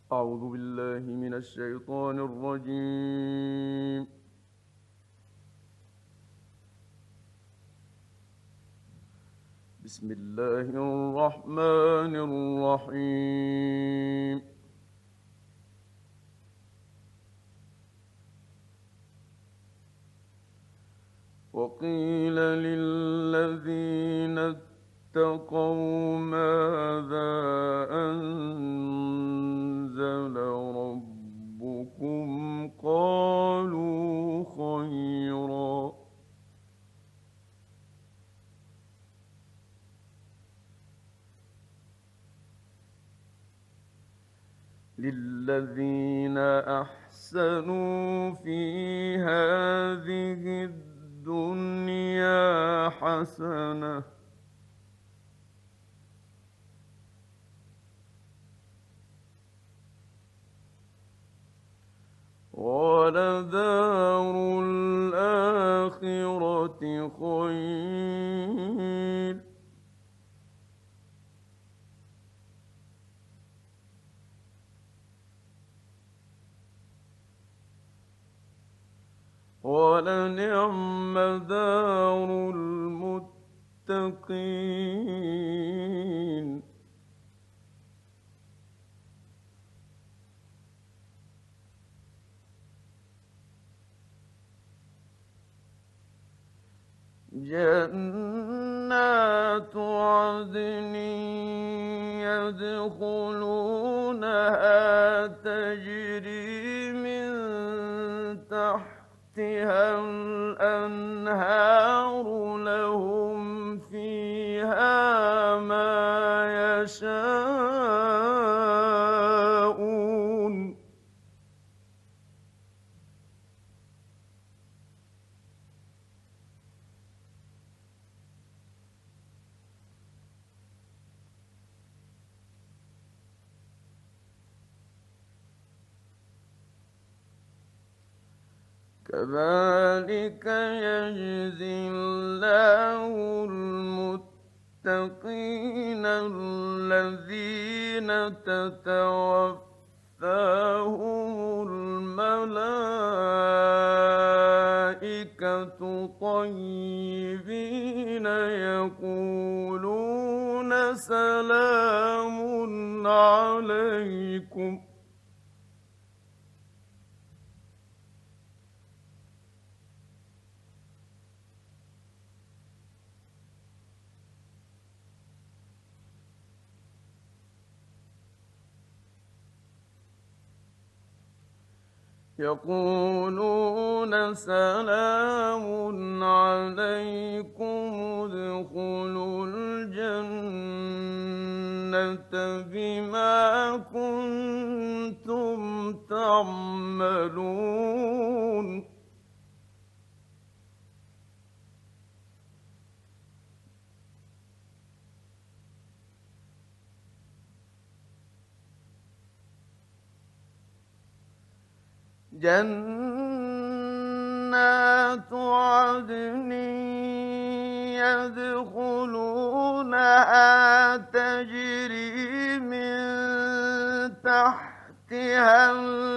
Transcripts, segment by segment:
أعوذ بالله من الشيطان الرجيم. بسم الله الرحمن الرحيم. وقيل للذين اتقوا ماذا أنزل ربكم قالوا خيرا. للذين أحسنوا في هذه الدنيا حسنة ولدار الآخرة خير ولنعم دار المتقين. جنات عدن يدخلونها تجري من تحتها الأنهار لهم فيها ما يشاءون. كذلك يجزي الله المتقين الذين تتوفاهم الملائكة طيبين يقولون سلام عليكم. يقولون سلام عليكم ادخلوا الجنة بما كنتم تعملون. جنات عدن يدخلونها تجري من تحتها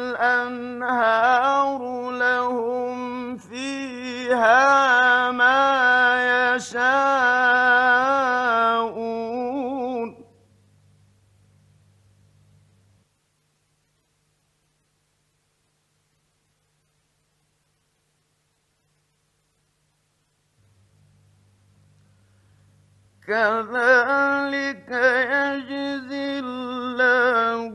الأنهار لهم فيها ما يشاءون. كذلك يجزي الله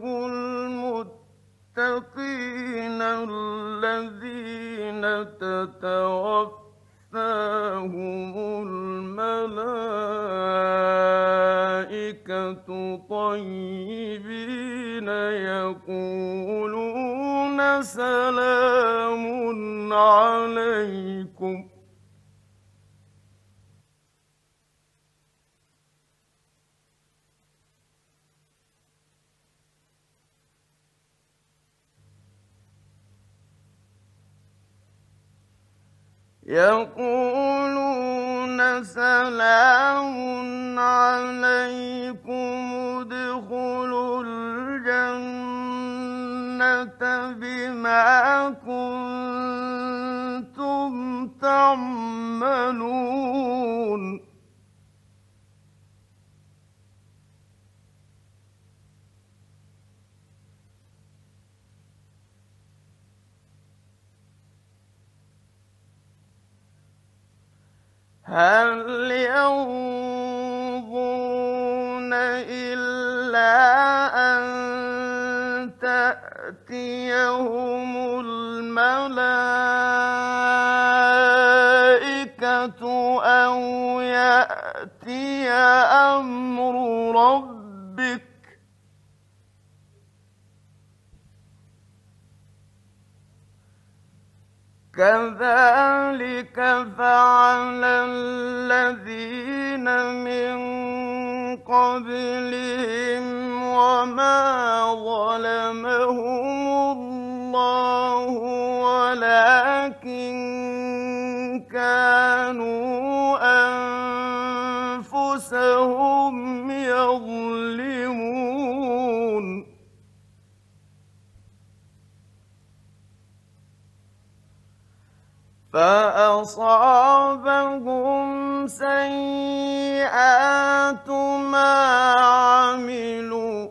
المتقين الذين تتوفاهم الملائكة طيبين يقولون سلام عليكم. يقولون سلام عليكم ادخلوا الجنة بما كنتم تعملون. هل ينظرون إلا أن تأتيهم الملائكة أو يأتي أمر ربك كذلك فعل الذين من قبلهم وما ظلمهم الله ولكن كانوا أنفسهم يظلمون. فأصابهم سيئات ما عملوا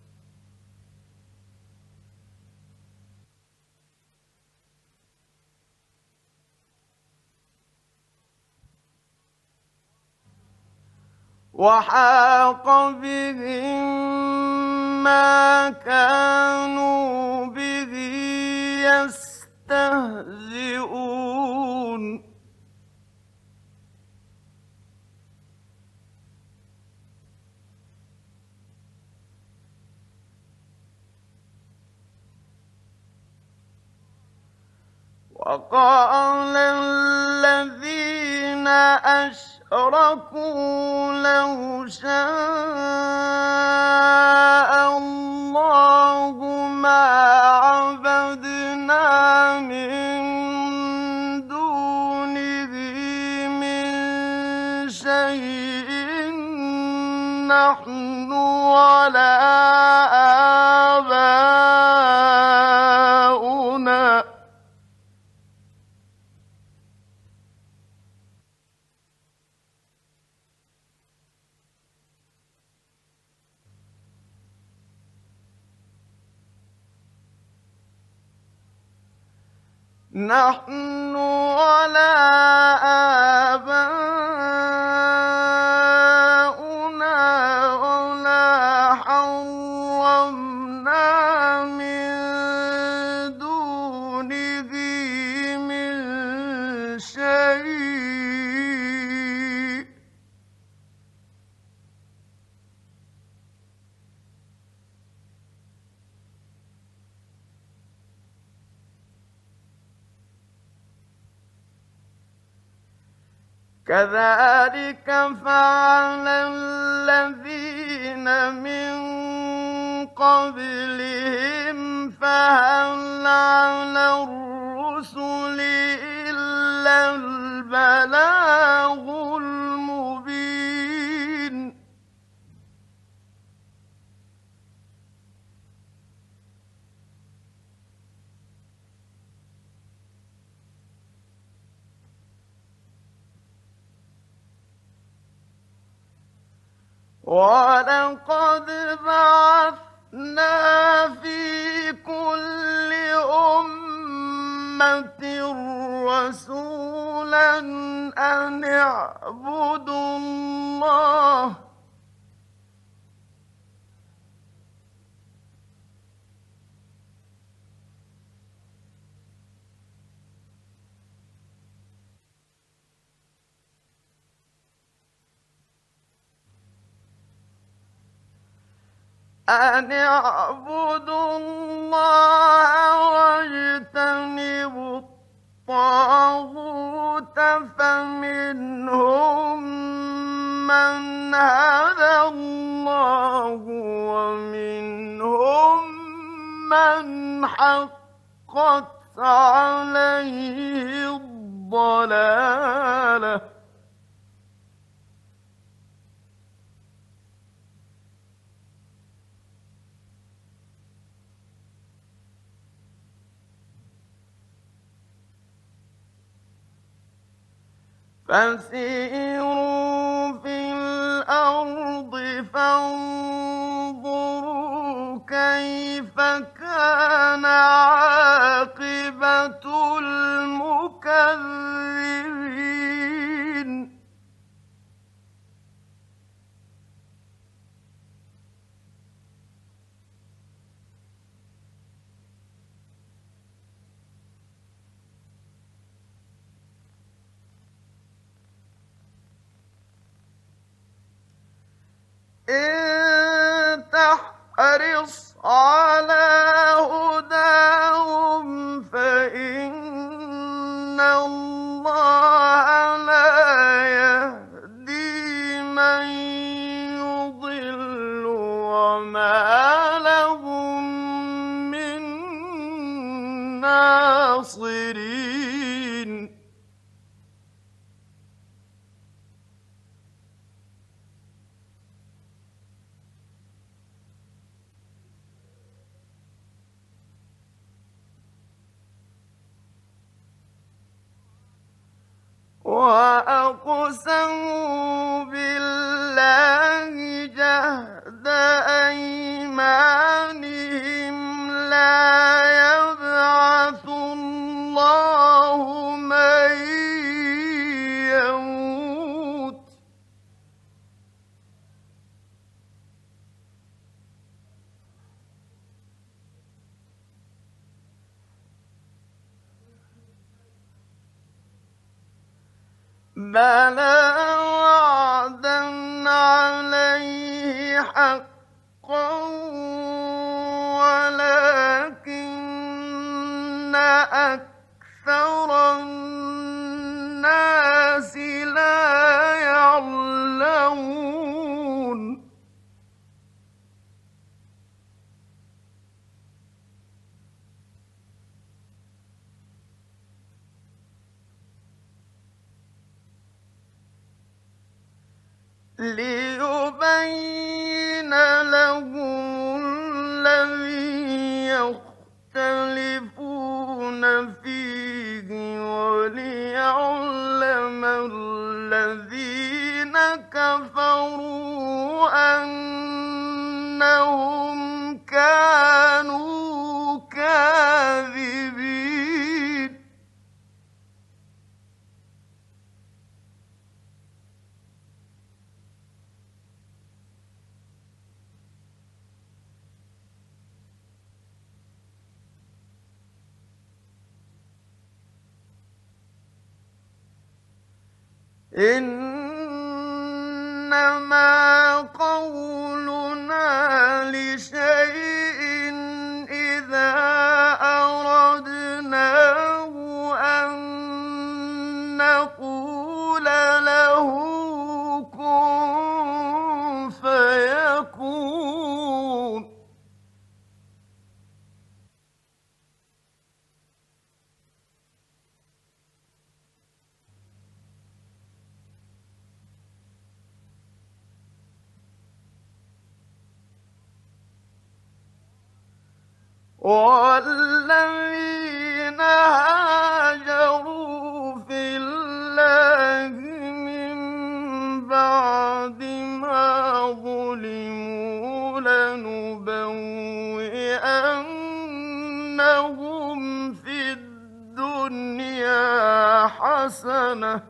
وحاق بهم ما كانوا به يستهزئون. وقال الذين أشركوا لو شاء الله ما عبدنا من دونه من شيء نحن ولا آباؤنا نحن ولا آباؤنا ولا حرمنا من دونه من شيء كذلك فعل الذين من قبلهم فهل على الرسل إلا البلاغ المبين. ولقد بعثنا في كل أمة رسولا أن اعبدوا الله واجتنبوا الطاغوت فمنهم من هدى الله ومنهم من حقت عليه الضلالة. فسيروا في الأرض فانظروا كيف كان عاقبة المكذبين إن تحرص على هداهم فإن الله لا يهدي من يضل وما لهم من ناصرين وأقسموا بالله جهد أيمانهم لا يبعث الله من يموت بلى وعدا عليه حقا ولكن أكثر الناس لا يعلمون ليبين لهم الذي يختلفون فيه وليعلم الذين كفروا أنهم كانوا كاذبين إنما قولنا لشيء إذا أردناه أن نقول له كن فيكون والذين هاجروا في الله من بعد ما ظلموا لنبوئنهم في الدنيا حسنة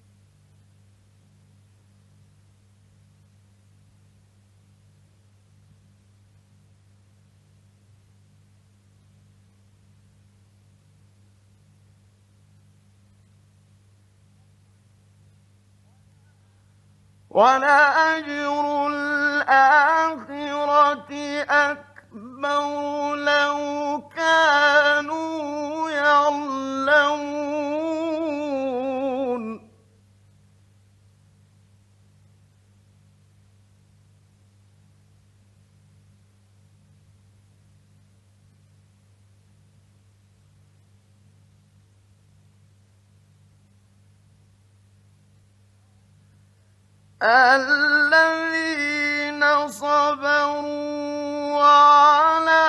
ولأجر الآخرة أكبر لو كانوا يعلمون الذين صبروا وعلى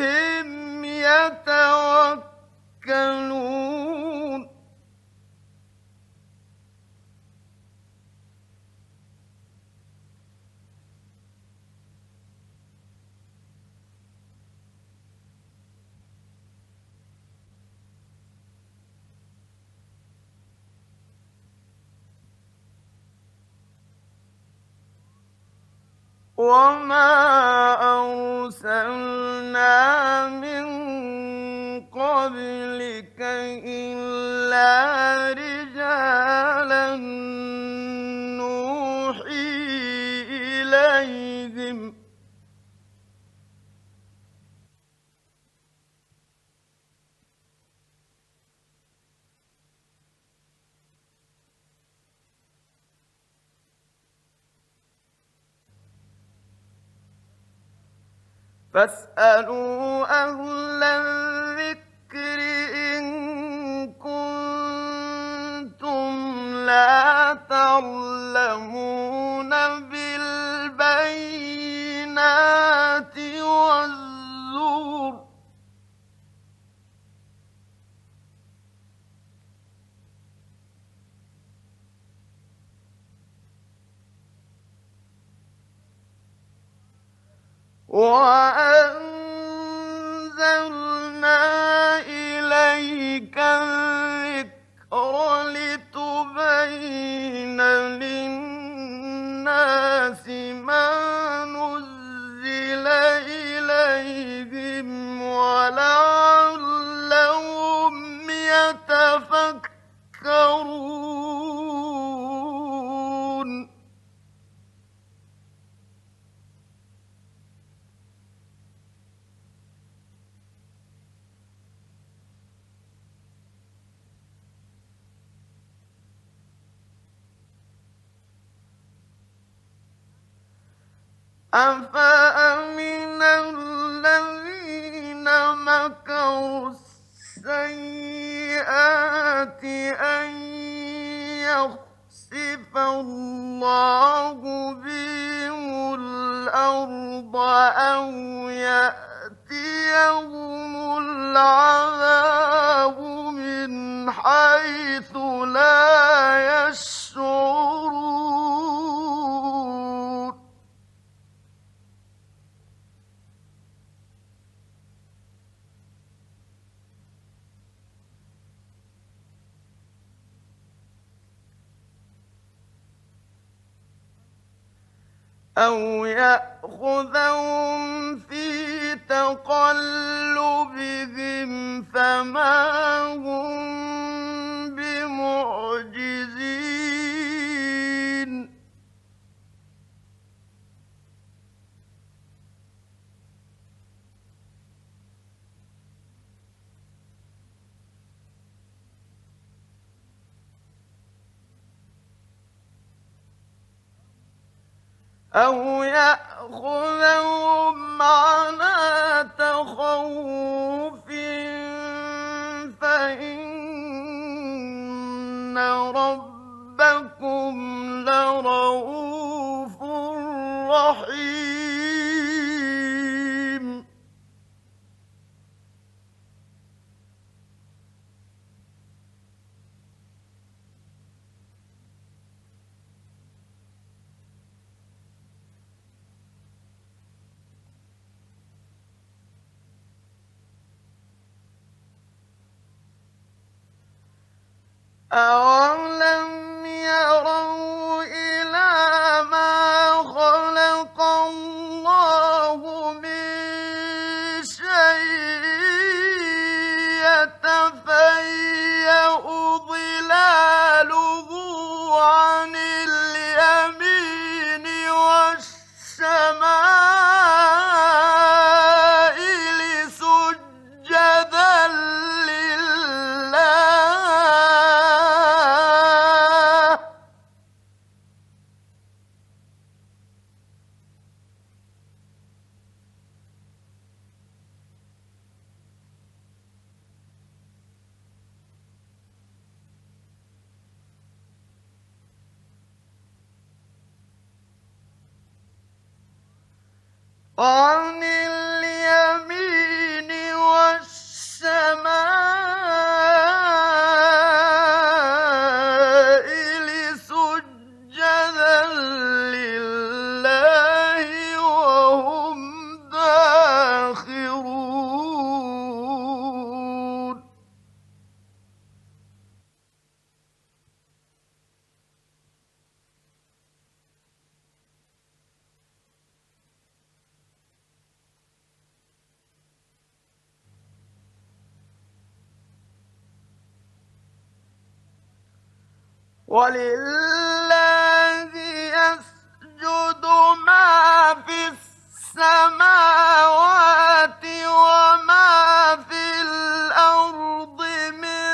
ربهم يتوكلون وما أرسلنا من قبلك إلا رجالا نوحي إليهم. فاسألوا أهل الذكر إن كنتم لا تعلمون بالبينات والزور. وأنزلنا إليك الذكر لتبين للناس ما نزل إليهم ولعلهم يتفكرون. أفأمن الذين مكروا السيئات أن يخسف الله بهم الأرض أو يأتيهم العذاب من حيث لا يشعرون. أو يأخذهم في تقلبهم فما هم بمعجزين. أو يأخذهم على تخوف فإن ربكم لرءوف رحيم. أَوَلَمْ يَرَوْا إِلَىٰ مَا خَلَقَ اللَّهُ مِن شَيْءٍ يَتَفَيَّأُ ظِلَالُهُ عَنِ الْيَمِينِ وَالشَّمَائِلِ سُجَّدًا لِّلَّهِ. عن اليمين والشمائل سجدا لله وهم داخرون. ولله يسجد ما في السماوات وما في الأرض من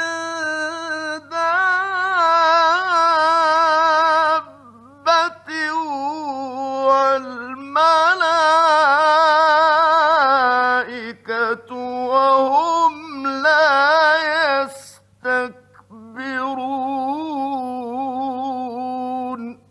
دابة والملائكة وهم لا يستكبرون.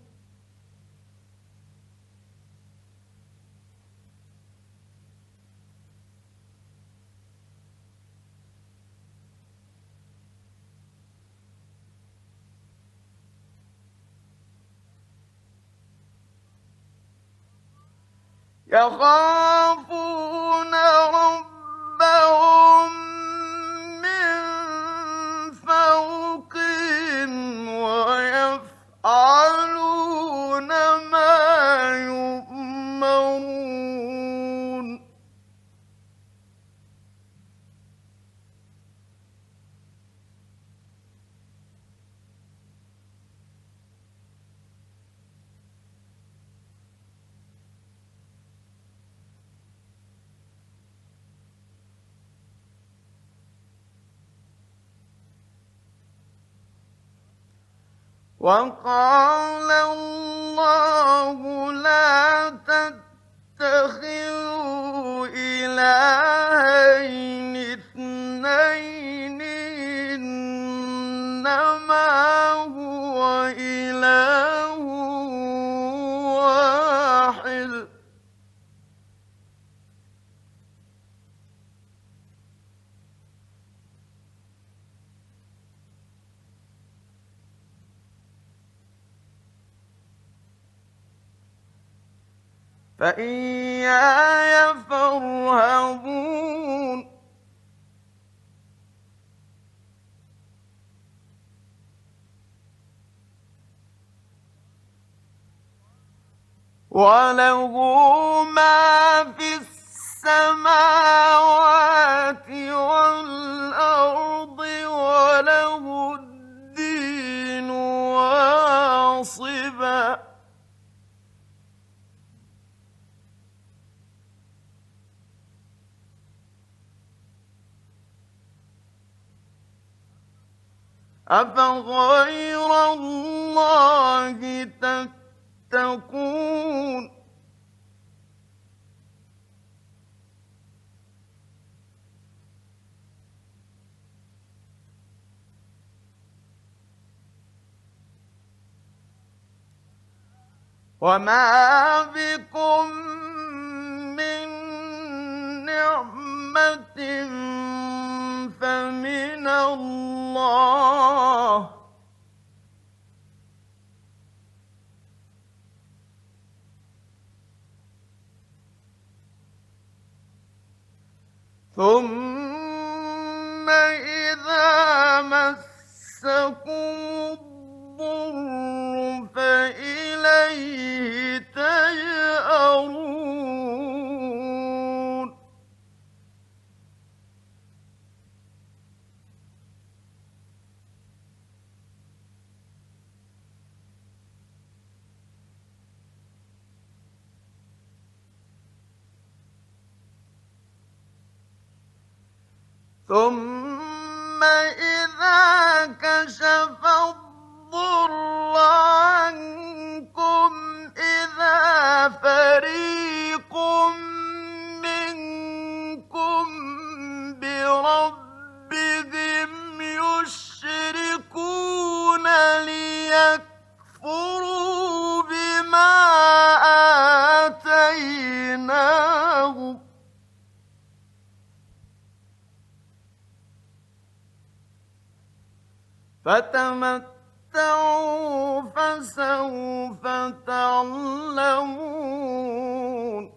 يخافون ربهم من فوقهم ويفعلون ما يؤمرون. وقال الله لا تتخذوا إلهين اثنين إنما هو إله واحد. فإياي فارهبون. وله ما في السماوات والأرض وله الدين واصبا. أفغير الله تتقون. وما بكم من نعمة فمن الله. ثم إذا مسكم الضر فإليه تجأرون. ثم إذا كشف الضر عنكم إذا فريق منكم بربهم يشركون ليكفروا بما آتيناهم. فتمتعوا فسوف تعلمون.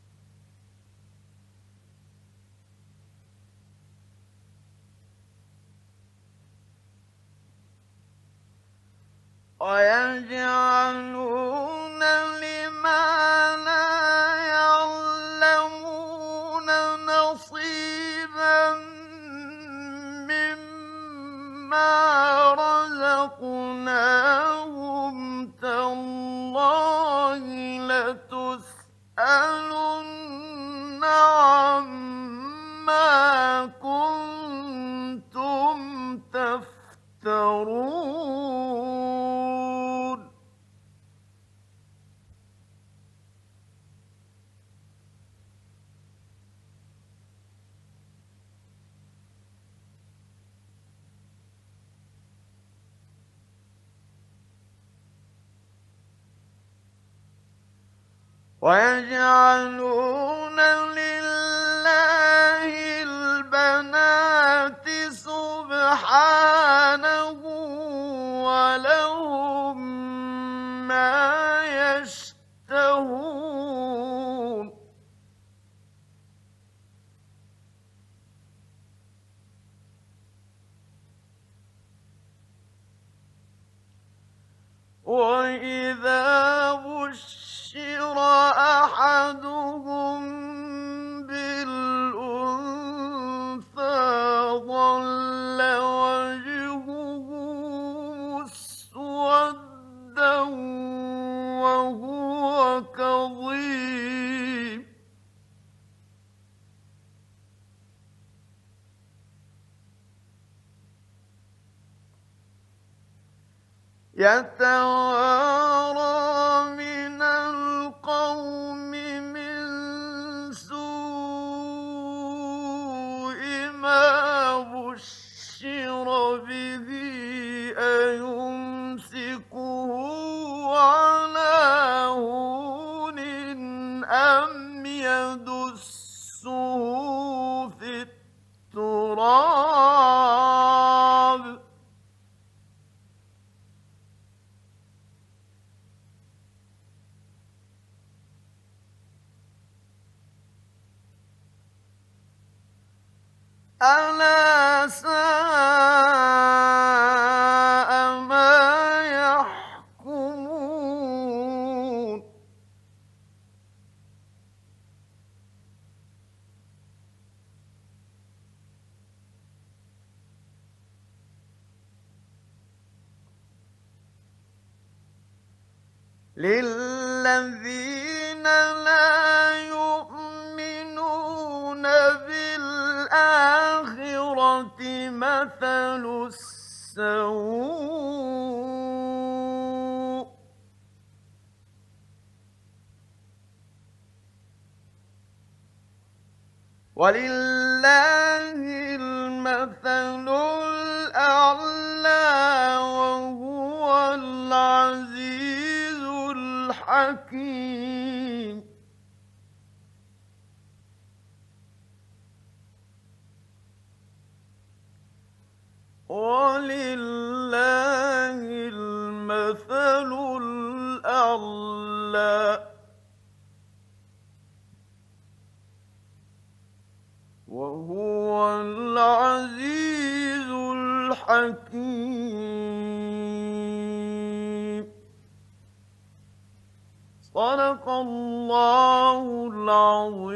ويجعلون لما لا يعلمون نصيبا مما رزقناهم ويجعلون لله البنات سبحانه ولهم ما يشتهون وإذا بشر أحدهم بالأنثى ظل وجهه مسودا وهو كظيم يتوارى من القوم من سوء ما بشر به أيمسكه على هون أم يدسه في التراب ألا ساء ما يحكمون للذين لا يؤمنون بالآخرة مثل السوء ولله المثل الأعلى وهو العزيز الحكيم ولله المثل الأعلى وهو العزيز الحكيم صدق الله العظيم.